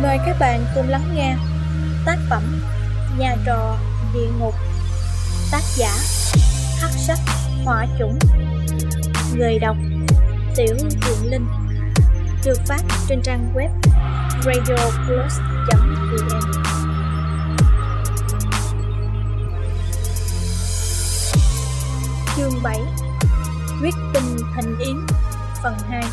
Mời các bạn cùng lắng nghe tác phẩm Nhà trọ địa ngục, tác giả Hắc Sắc Hỏa Chủng, người đọc Tiểu Vượng Linh, được phát trên trang web radioplus.vn. Chương 7: Huyết tinh thành yến, phần 2.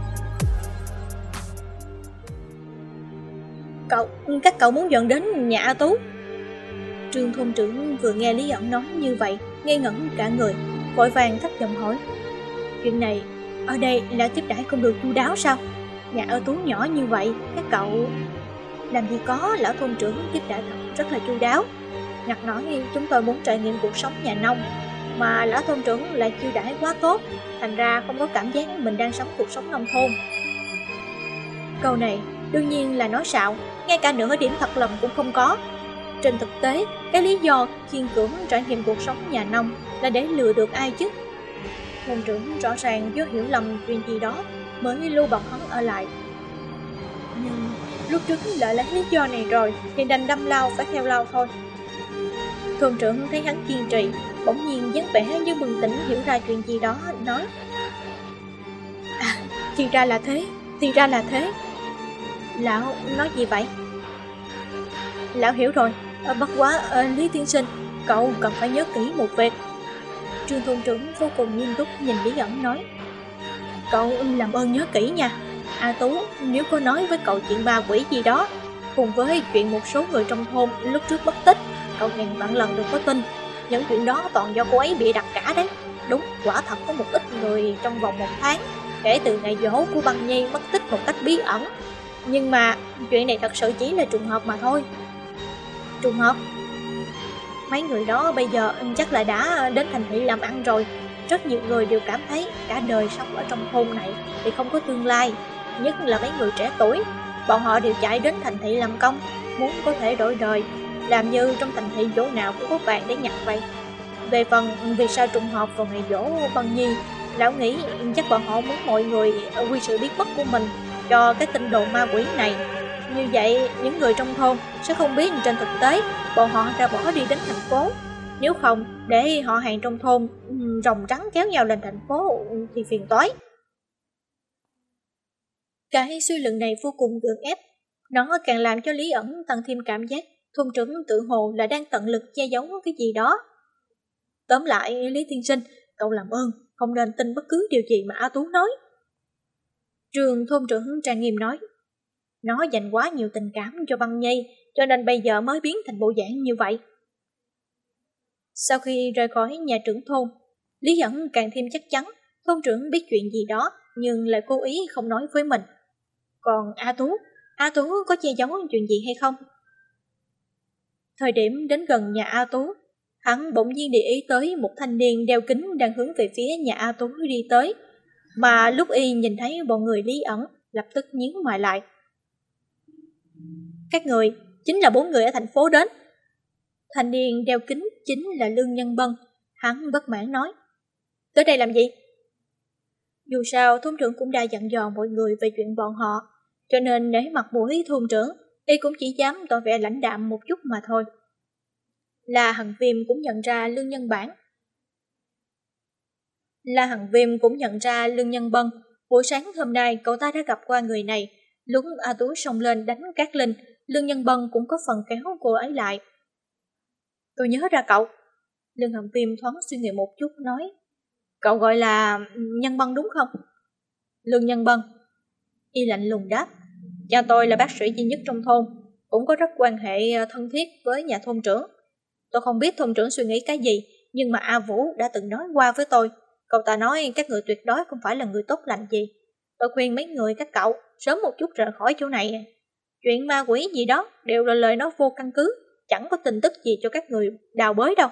Các cậu muốn dọn đến nhà A Tú? Trương thôn trưởng vừa nghe Lý ẩn nói như vậy, ngây ngẩn cả người, vội vàng thấp giọng hỏi: Chuyện này ở đây là tiếp đãi không được chu đáo sao? Nhà A Tú nhỏ như vậy, các cậu làm gì có, lão thôn trưởng tiếp đãi rất là chu đáo. Ngặt nói chúng tôi muốn trải nghiệm cuộc sống nhà nông, mà lão thôn trưởng lại chiêu đãi quá tốt, thành ra không có cảm giác mình đang sống cuộc sống nông thôn. Câu này đương nhiên là nói xạo, ngay cả nửa điểm thật lòng cũng không có. Trên thực tế, cái lý do khiên cưỡng trải nghiệm cuộc sống nhà nông là để lừa được ai chứ? Thôn trưởng rõ ràng do hiểu lầm chuyện gì đó mới lưu bọc hắn ở lại. Nhưng lúc trước lại lấy lý do này rồi thì đành đâm lao phải theo lao thôi. Thôn trưởng thấy hắn kiên trì, bỗng nhiên dáng vẻ như bừng tỉnh hiểu ra chuyện gì đó, nói: thì ra là thế. Lão nói gì vậy? Lão hiểu rồi, bất quá Lý tiên sinh, cậu cần phải nhớ kỹ một việc. Trương thôn trưởng vô cùng nghiêm túc nhìn Lý ẩn nói: Cậu làm ơn nhớ kỹ nha. A Tú nếu có nói với cậu chuyện ma quỷ gì đó, cùng với chuyện một số người trong thôn lúc trước mất tích, cậu ngàn vạn lần đừng có tin. Những chuyện đó toàn do cô ấy bịa đặt cả đấy. Đúng, quả thật có một ít người trong vòng 1 tháng kể từ ngày dỗ của Băng Nhi mất tích một cách bí ẩn. Nhưng mà chuyện này thật sự chỉ là trùng hợp mà thôi. Trùng hợp? Mấy người đó bây giờ chắc là đã đến thành thị làm ăn rồi. Rất nhiều người đều cảm thấy cả đời sống ở trong thôn này thì không có tương lai. Nhất là mấy người trẻ tuổi, bọn họ đều chạy đến thành thị làm công, muốn có thể đổi đời, làm như trong thành thị chỗ nào cũng có vàng để nhặt vậy. Về phần vì sao trùng hợp vào ngày dỗ Băng Nhi, lão nghĩ chắc bọn họ muốn mọi người quy sự biến mất của mình cho cái tin đồn ma quỷ này. Như vậy những người trong thôn sẽ không biết trên thực tế bọn họ đã bỏ đi đến thành phố. Nếu không để họ hàng trong thôn rồng trắng kéo nhau lên thành phố thì phiền toái. Cái suy luận này vô cùng gượng ép. Nó càng làm cho Lý ẩn tăng thêm cảm giác thôn trưởng tự hồ là đang tận lực che giấu cái gì đó. Tóm lại, Lý tiên sinh, cậu làm ơn không nên tin bất cứ điều gì mà A Tú nói. Trường thôn trưởng trang nghiêm nói: Nó dành quá nhiều tình cảm cho Băng Nhi, cho nên bây giờ mới biến thành bộ dạng như vậy. Sau khi rời khỏi nhà trưởng thôn, Lý ẩn càng thêm chắc chắn thôn trưởng biết chuyện gì đó nhưng lại cố ý không nói với mình. Còn A Tú có che giấu chuyện gì hay không? Thời điểm đến gần nhà A Tú, hắn bỗng nhiên để ý tới một thanh niên đeo kính đang hướng về phía nhà A Tú đi tới, mà lúc y nhìn thấy bọn người Lý ẩn lập tức nhíu mày lại. Các người chính là 4 người ở thành phố đến. Thanh niên đeo kính chính là Lương Nhân Bân. Hắn bất mãn nói: Tới đây làm gì? Dù sao thôn trưởng cũng đã dặn dò mọi người về chuyện bọn họ, cho nên nể mặt mũi thôn trưởng, y cũng chỉ dám tỏ vẻ lãnh đạm một chút mà thôi. La Hằng Viêm cũng nhận ra Lương Nhân Bân. Buổi sáng hôm nay cậu ta đã gặp qua người này. Lúc A Tú xông lên đánh Cát Linh, Lương Nhân Bân cũng có phần kéo cô ấy lại. Tôi nhớ ra cậu. Lương Hằng Viêm thoáng suy nghĩ một chút nói: Cậu gọi là Nhân Bân đúng không? Lương Nhân Bân. Y lạnh lùng đáp: Cha tôi là bác sĩ duy nhất trong thôn, cũng có rất quan hệ thân thiết với nhà thôn trưởng. Tôi không biết thôn trưởng suy nghĩ cái gì, nhưng mà A Vũ đã từng nói qua với tôi. Cậu ta nói các người tuyệt đối không phải là người tốt lành gì. Tôi khuyên mấy người các cậu sớm một chút rời khỏi chỗ này. Chuyện ma quỷ gì đó đều là lời nói vô căn cứ, chẳng có tin tức gì cho các người đào bới đâu.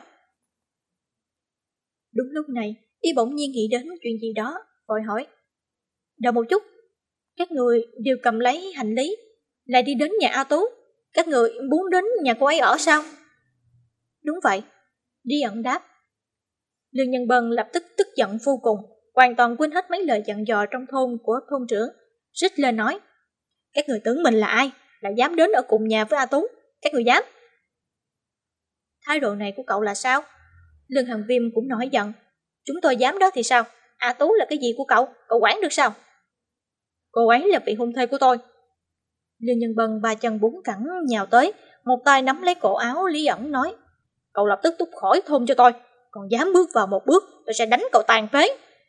Đúng lúc này, y bỗng nhiên nghĩ đến chuyện gì đó, vội hỏi: Đợi một chút, các người đều cầm lấy hành lý, lại đi đến nhà A Tú. Các người muốn đến nhà cô ấy ở sao? Đúng vậy, Lý ẩn đáp. Lương Nhân Bân lập tức tức giận vô cùng, hoàn toàn quên hết mấy lời dặn dò trong thôn của thôn trưởng, rít lên nói: Các người tưởng mình là ai? lại dám đến ở cùng nhà với A Tú. Các người dám. Thái độ này của cậu là sao? Lương Hàn Viêm cũng nổi giận. Chúng tôi dám đó thì sao? A Tú là cái gì của cậu? Cậu quản được sao? Cô ấy là vị hôn thê của tôi. Lương Nhân Bân ba chân bốn cẳng nhào tới, một tay nắm lấy cổ áo Lý ẩn nói: Cậu lập tức cút khỏi thôn cho tôi. Còn dám bước vào một bước, tôi sẽ đánh cậu tàn phế.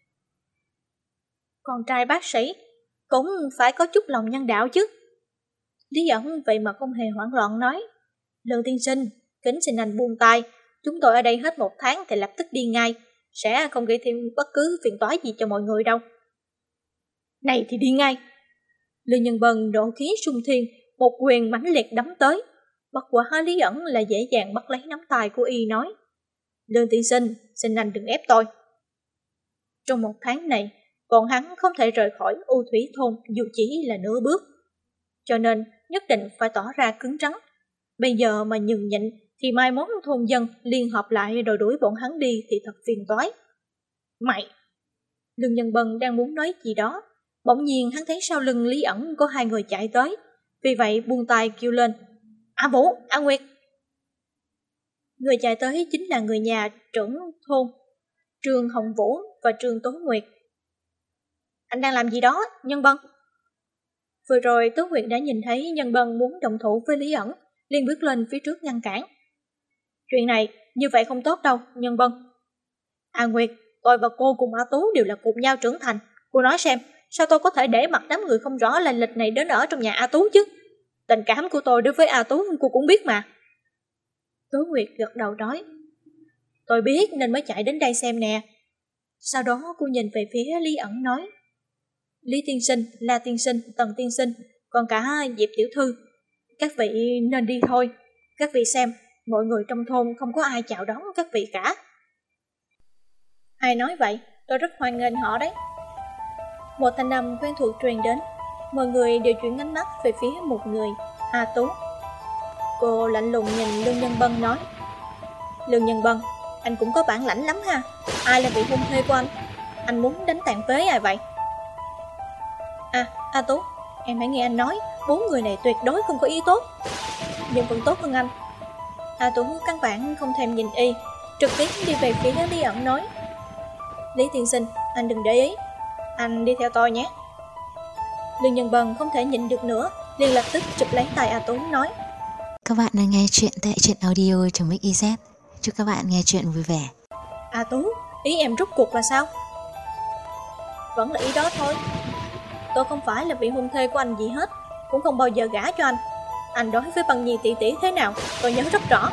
Con trai bác sĩ cũng phải có chút lòng nhân đạo chứ. Lý ẩn vậy mà không hề hoảng loạn nói: Lương tiên sinh, kính xin anh buông tay. Chúng tôi ở đây hết 1 tháng thì lập tức đi ngay, sẽ không gây thêm bất cứ phiền toái gì cho mọi người đâu. Này thì đi ngay. Lương Nhân Bân nộ khí sung thiên, một quyền mãnh liệt đấm tới. Bất quả Lý ẩn là dễ dàng bắt lấy nắm tay của y nói: Lương tiên sinh, xin anh đừng ép tôi. Trong 1 tháng này, bọn hắn không thể rời khỏi U Thủy thôn dù chỉ là nửa bước, cho nên nhất định phải tỏ ra cứng rắn. Bây giờ mà nhường nhịn thì mai mốt thôn dân liên hợp lại đòi đuổi bọn hắn đi thì thật phiền toái. Mày! Lương Nhân Bân đang muốn nói gì đó, bỗng nhiên hắn thấy sau lưng Lý ẩn có 2 người chạy tới, vì vậy buông tay kêu lên: A Vũ, A Nguyệt! Người chạy tới chính là người nhà trưởng thôn Trương Hồng Vũ và Trương Tố Nguyệt. Anh đang làm gì đó, Nhân Bân? Vừa rồi Tố Nguyệt đã nhìn thấy Nhân Bân muốn động thủ với Lý ẩn, liền bước lên phía trước ngăn cản. Chuyện này như vậy không tốt đâu, Nhân Bân. A Nguyệt, tôi và cô cùng A Tú đều là cùng nhau trưởng thành. Cô nói xem, sao tôi có thể để mặc đám người không rõ lai lịch này đến ở trong nhà A Tú chứ? Tình cảm của tôi đối với A Tú cô cũng biết mà. Tố Nguyệt gật đầu nói: Tôi biết nên mới chạy đến đây xem nè. Sau đó cô nhìn về phía Lý ẩn nói: Lý tiên sinh, La tiên sinh, Tần tiên sinh, còn cả Diệp tiểu thư, các vị nên đi thôi. Các vị xem, mọi người trong thôn không có ai chào đón các vị cả. Ai nói vậy? Tôi rất hoan nghênh họ đấy. Một thanh âm quen thuộc truyền đến. Mọi người đều chuyển ánh mắt về phía một người, A Tú. Cô lạnh lùng nhìn Lương Nhân Bân nói: Lương Nhân Bân, anh cũng có bản lãnh lắm ha. Ai là vị hôn thê của anh? Anh muốn đánh tàn phế ai vậy? A Tú, em hãy nghe anh nói, 4 người này tuyệt đối không có ý tốt, nhưng vẫn tốt hơn anh. A Tú căn bản không thèm nhìn y, trực tiếp đi về phía Lý ẩn nói: Lý tiên sinh, anh đừng để ý, anh đi theo tôi nhé. Lương Nhân Bân không thể nhịn được nữa, liền lập tức chụp lấy tay A Tú nói: Các bạn đang nghe chuyện tại truyện audio.mix.iz. Chúc các bạn nghe chuyện vui vẻ. A Tú, ý em rốt cuộc là sao? Vẫn là ý đó thôi. Tôi không phải là vị hôn thê của anh gì hết, cũng không bao giờ gả cho anh. Anh đối với Băng Nhi tỷ tỷ thế nào, tôi nhớ rất rõ.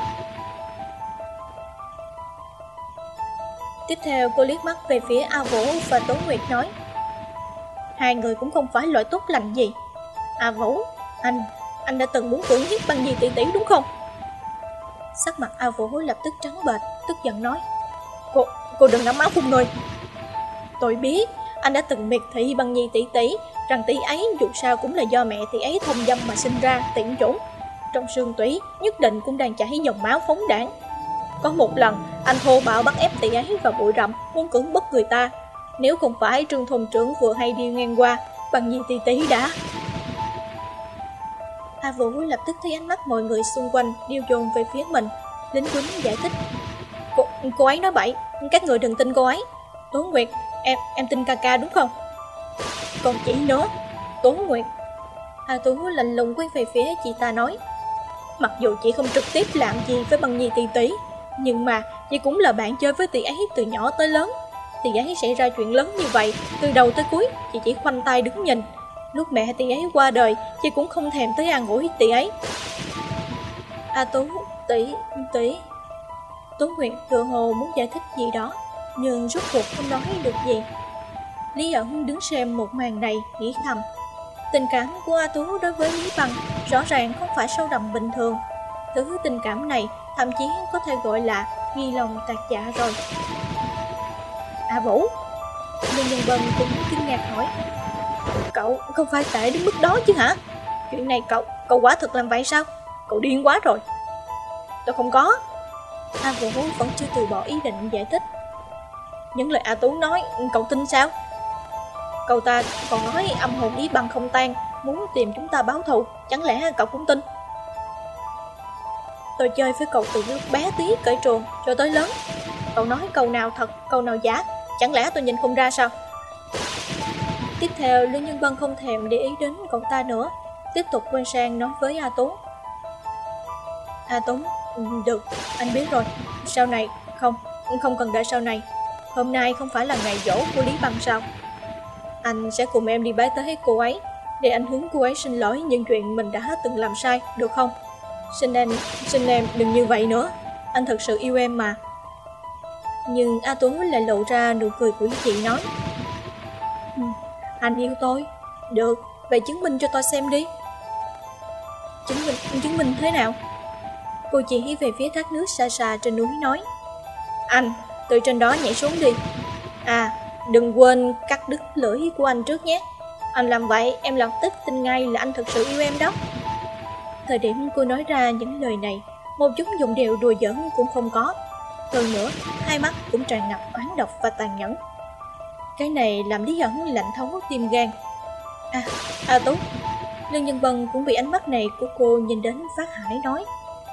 Tiếp theo cô liếc mắt về phía A Vũ và Tố Nguyệt nói: Hai người cũng không phải loại tốt lành gì. A Vũ, anh đã từng muốn cưỡng hiếp Băng Nhi tỷ tỷ đúng không? Sắc mặt A Vũ lập tức trắng bệch, tức giận nói: Cô đừng nắm áo phun người. Tôi biết anh đã từng miệt thị Băng Nhi tỷ tỷ, rằng tỷ ấy dù sao cũng là do mẹ tỷ ấy thông dâm mà sinh ra, tiện chủng. Trong xương tủy nhất định cũng đang chảy dòng máu phóng đảng. Có một lần anh thô bạo bắt ép tỷ ấy vào bụi rậm, muốn cưỡng bức người ta. Nếu không phải Trương thôn trưởng vừa hay đi ngang qua, Băng Nhi tỷ tỷ đã... A Vũ lập tức thấy ánh mắt mọi người xung quanh điêu dồn về phía mình, lính quýnh giải thích: Cô ấy nói bậy, các người đừng tin cô ấy. Tố Nguyệt, em tin ca ca đúng không? Còn chị nữa, Tố Nguyệt. A Tú lạnh lùng quay về phía chị ta nói: Mặc dù chị không trực tiếp làm gì với Băng Nhi tỷ tỷ, nhưng mà chị cũng là bạn chơi với tỷ ấy từ nhỏ tới lớn. Tỷ ấy xảy ra chuyện lớn như vậy, từ đầu tới cuối chị chỉ khoanh tay đứng nhìn. Lúc mẹ tỷ ấy qua đời, chị cũng không thèm tới an ủi tỷ ấy. A Tú, tỷ. Tố Nguyệt tự hồ muốn giải thích gì đó, nhưng rốt cuộc không nói được gì. Lý ẩn đứng xem một màn này, nghĩ thầm: tình cảm của A Tú đối với Lý Băng rõ ràng không phải sâu đậm bình thường. Thứ tình cảm này thậm chí có thể gọi là nghi lòng tạc dạ rồi. A Vũ. Lương Nhân Bân cũng kinh ngạc hỏi: Cậu không phải tệ đến mức đó chứ hả? Chuyện này cậu quả thực làm vậy sao? Cậu điên quá rồi. Tôi không có. A Vũ vẫn chưa từ bỏ ý định giải thích. Những lời A Tú nói cậu tin sao? Cậu ta còn nói âm hồn Lý Băng không tan, muốn tìm chúng ta báo thù, chẳng lẽ cậu cũng tin? Tôi chơi với cậu từ lúc bé tí cởi truồng cho tới lớn. Cậu nói câu nào thật, câu nào giả, chẳng lẽ tôi nhìn không ra sao? Tiếp theo, Lương Nhân Vân không thèm để ý đến cậu ta nữa, tiếp tục quay sang nói với A Tú. A Tú, được, anh biết rồi. Sau này, không cần đợi sau này. Hôm nay không phải là ngày giỗ của Lý Băng sao? Anh sẽ cùng em đi bái tế cô ấy, để anh hướng cô ấy xin lỗi những chuyện mình đã từng làm sai, được không? Xin em đừng như vậy nữa. Anh thật sự yêu em mà. Nhưng A Tú lại lộ ra nụ cười quỷ dị nói, anh yêu tôi. Được, vậy chứng minh cho tôi xem đi. Chứng minh thế nào? Cô chỉ về phía thác nước xa xa trên núi nói, anh, từ trên đó nhảy xuống đi. À, đừng quên cắt đứt lưỡi của anh trước nhé. Anh làm vậy, em lập tức tin ngay là anh thật sự yêu em đó. Thời điểm cô nói ra những lời này, một chút giọng điệu đùa giỡn cũng không có. Hơn nữa, hai mắt cũng tràn ngập oán độc và tàn nhẫn. Cái này làm Lý Ẩn lạnh thấu tim gan. À Tú. Lương Nhân Vân cũng bị ánh mắt này của cô nhìn đến phát hải nói,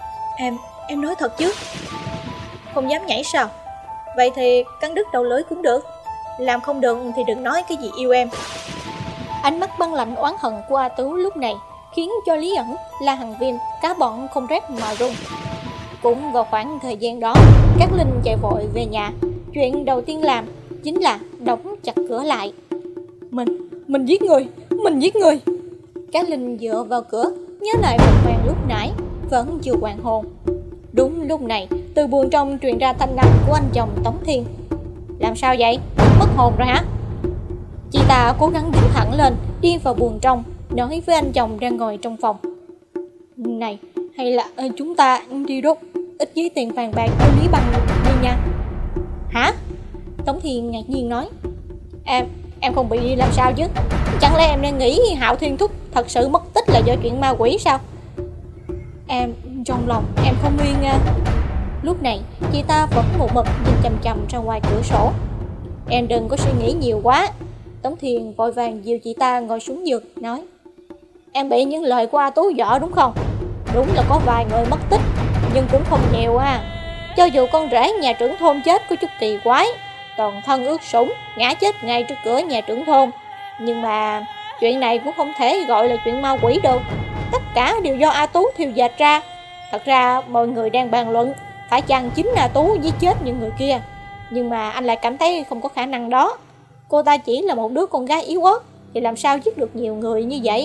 Em nói thật chứ? Không dám nhảy sao? Vậy thì cắn đứt đầu lưỡi cũng được. Làm không được thì đừng nói cái gì yêu em. Ánh mắt băng lạnh oán hận của A Tú lúc này khiến cho Lý Ẩn, La Hằng Viêm, cả bọn không rét mà run. Cũng vào khoảng thời gian đó, Cát Linh chạy vội về nhà. Chuyện đầu tiên làm chính là đóng chặt cửa lại. Mình giết người. Cát Linh dựa vào cửa, nhớ lại một màn lúc nãy, vẫn chưa hoàn hồn. Đúng lúc này, từ buồng trong truyền ra thanh âm của anh chồng Tống Thiên. Làm sao vậy? Mất hồn rồi hả? Chị ta cố gắng đứng thẳng lên, đi vào buồng trong, nói với anh chồng đang ngồi trong phòng. Này, hay là chúng ta đi đốt ít giấy tiền vàng bạc ở Lý Băng đi nha. Hả? Tống Thiên ngạc nhiên nói. Em không bị làm sao chứ? Chẳng lẽ em đang nghĩ Hạo Thiên Thúc thật sự mất tích là do chuyện ma quỷ sao? Em, trong lòng em không yên nha. Lúc này, chị ta vẫn một mực nhìn chằm chằm ra ngoài cửa sổ. Em đừng có suy nghĩ nhiều quá. Tống Thiên vội vàng dìu chị ta ngồi xuống giường, nói. Em bị những lời của A Tú dọa đúng không? Đúng là có vài người mất tích, nhưng cũng không nhiều à. Cho dù con rể nhà trưởng thôn chết có chút kỳ quái, toàn thân ướt sũng, ngã chết ngay trước cửa nhà trưởng thôn. Nhưng mà chuyện này cũng không thể gọi là chuyện ma quỷ được. Tất cả đều do A Tú thiêu dệt ra. Thật ra mọi người đang bàn luận phải chăng chính A Tú giết chết những người kia. Nhưng mà anh lại cảm thấy không có khả năng đó. Cô ta chỉ là một đứa con gái yếu ớt, thì làm sao giết được nhiều người như vậy?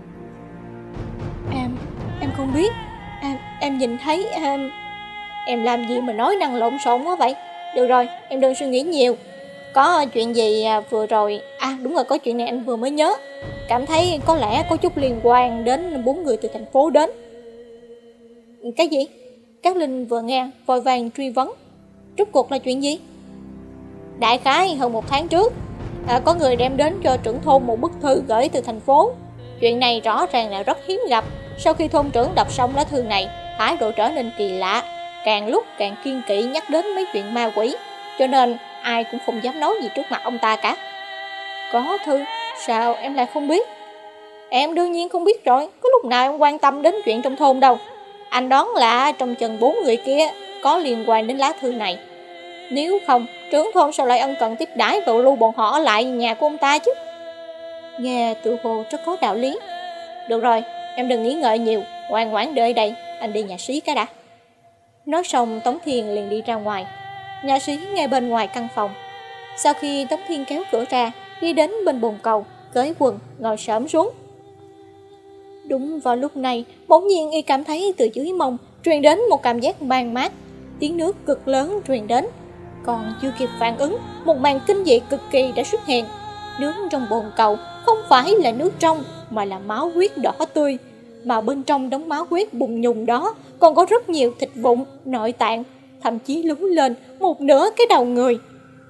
Em không biết. Em nhìn thấy Em làm gì mà nói năng lộn xộn quá vậy? Được rồi, em đừng suy nghĩ nhiều. Có chuyện gì vừa rồi? Đúng rồi, có chuyện này anh vừa mới nhớ. Cảm thấy có lẽ có chút liên quan đến 4 người từ thành phố đến. Cái gì? Cát Linh vừa nghe vội vàng truy vấn. Rốt cuộc là chuyện gì? Đại khái hơn 1 tháng trước, có người đem đến cho trưởng thôn một bức thư gửi từ thành phố. Chuyện này rõ ràng là rất hiếm gặp. Sau khi thôn trưởng đọc xong lá thư này, thái độ trở nên kỳ lạ, càng lúc càng kiêng kỵ nhắc đến mấy chuyện ma quỷ, cho nên ai cũng không dám nói gì trước mặt ông ta cả. Có thư? Sao em lại không biết? Em đương nhiên không biết rồi, có lúc nào em quan tâm đến chuyện trong thôn đâu. Anh đoán là trong chừng 4 người kia có liên quan đến lá thư này. Nếu không, trưởng thôn sao lại ân cần tiếp đãi và lưu bọn họ ở lại nhà của ông ta chứ? Nghe tự hồ rất có đạo lý. Được rồi, em đừng nghĩ ngợi nhiều, ngoan ngoãn đợi đây, anh đi nhà xí cái đã. Nói xong, Tống Thiên liền đi ra ngoài. Nhà xí ngay bên ngoài căn phòng. Sau khi Tống Thiên kéo cửa ra, đi đến bên bồn cầu, cởi quần, ngồi xổm xuống. Đúng vào lúc này, bỗng nhiên y cảm thấy từ dưới mông truyền đến một cảm giác man mát. Tiếng nước cực lớn truyền đến. Còn chưa kịp phản ứng, một màn kinh dị cực kỳ đã xuất hiện. Nước trong bồn cầu không phải là nước trong, mà là máu huyết đỏ tươi. Mà bên trong đống máu huyết bùng nhùng đó còn có rất nhiều thịt vụn, nội tạng, thậm chí lún lên một nửa cái đầu người.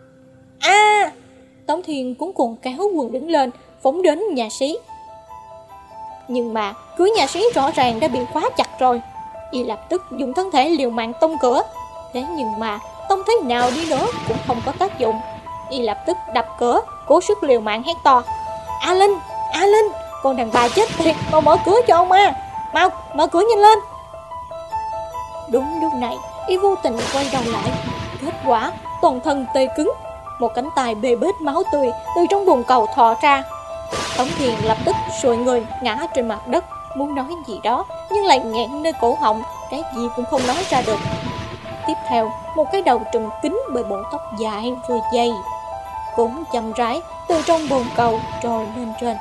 Tống Thiên cuống cuồng kéo quần đứng lên, phóng đến nhà xí. Nhưng mà cửa nhà xí rõ ràng đã bị khóa chặt rồi. Y lập tức dùng thân thể liều mạng tông cửa. Thế nhưng mà tông thế nào đi nữa cũng không có tác dụng. Y lập tức đập cửa, cố sức liều mạng hét to. A Linh, Con đàn bà chết tiệt, mau mở cửa cho ông ma. Mau, mở cửa nhanh lên. Đúng lúc này, y vô tình quay đầu lại. Kết quả, toàn thân tê cứng. Một cánh tay bê bết máu tươi từ trong bồn cầu thò ra. Tống Thiền lập tức sùi người ngã trên mặt đất, muốn nói gì đó nhưng lại nghẹn nơi cổ họng, cái gì cũng không nói ra được. Tiếp theo, một cái đầu trùm kín bởi bộ tóc dài vừa dày cũng chậm rãi từ trong bồn cầu trồi lên trên.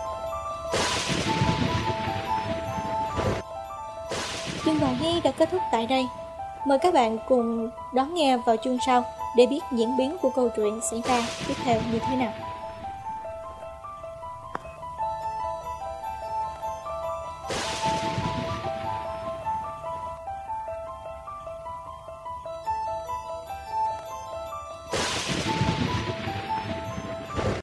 Chương bài hay đã kết thúc tại đây. Mời các bạn cùng đón nghe vào chương sau để biết diễn biến của câu chuyện xảy ra tiếp theo như thế nào.